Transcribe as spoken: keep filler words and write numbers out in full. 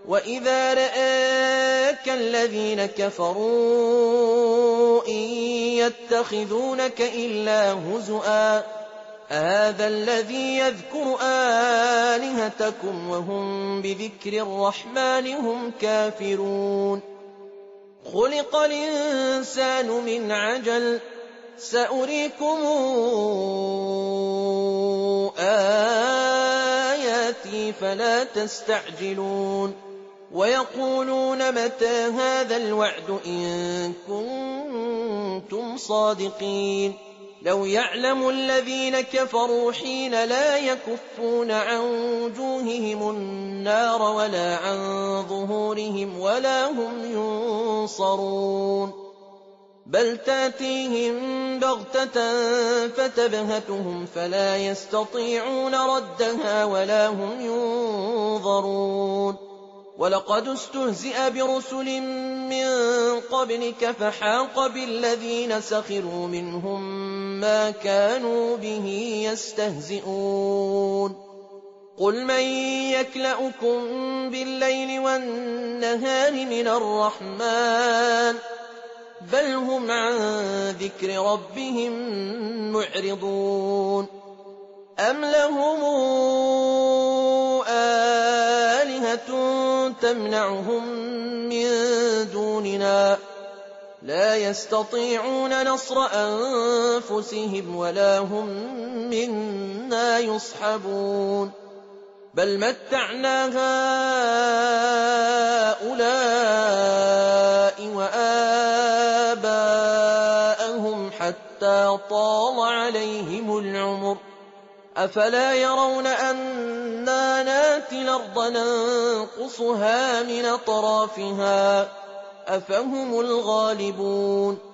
وَإِذَا رَآكَ الَّذِينَ كَفَرُوا إِن يَتَّخِذُونَكَ إِلَّا هُزُوًا أَهَٰذَا الَّذِي يَذْكُرُ آلِهَتَكُمْ وَهُم بِذِكْرِ الرَّحْمَٰنِ هُمْ كَافِرُونَ خُلِقَ الْإِنسَانُ مِنْ عَجَلٍ ۚ سَأُرِيكُمْ آيَاتِي فَلَا تَسْتَعْجِلُونِ وَيَقُولُونَ مَتَىٰ هَٰذَا الْوَعْدُ إِن كُنتُمْ صَادِقِينَ لَوْ يَعْلَمُ الَّذِينَ كَفَرُوا حِينَ لَا يَكُفُّونَ عَن وُجُوهِهِمُ النَّارَ وَلَا عَن ظُهُورِهِمْ وَلَا هُمْ يُنصَرُونَ بَلْ تَأْتِيهِم بَغْتَةً فَتَبْهَتُهُمْ فَلَا يَسْتَطِيعُونَ رَدَّهَا وَلَا هُمْ يُنظَرُونَ وَلَقَدِ اسْتُهْزِئَ بِرُسُلٍ مِّن قَبْلِكَ فَحَاقَ بِالَّذِينَ سَخِرُوا مِنْهُم مَّا كَانُوا بِهِ يَسْتَهْزِئُونَ قُلْ مَن يَكْلَؤُكُم بِاللَّيْلِ وَالنَّهَارِ مِنَ الرَّحْمَٰنِ بَلْ هُمْ عَن ذِكْرِ رَبِّهِم مُّعْرِضُونَ أَمْ لَهُمْ آلِهَةٌ تَمْنَعُهُم مِّن دُونِنَا ۚ لَا يَسْتَطِيعُونَ نَصْرَ أَنفُسِهِمْ وَلَا هُم مِّنَّا يُصْحَبُونَ بَلْ مَتَّعْنَا هَٰؤُلَاءِ وَآبَاءَهُمْ حَتَّىٰ طَالَ عَلَيْهِمُ الْعُمُرُ ۗ أَفَلَا يَرَوْنَ أَنَّا نَأْتِي الْأَرْضَ نَنقُصُهَا مِنْ أَطْرَافِهَا ۚ أَفَهُمُ الْغَالِبُونَ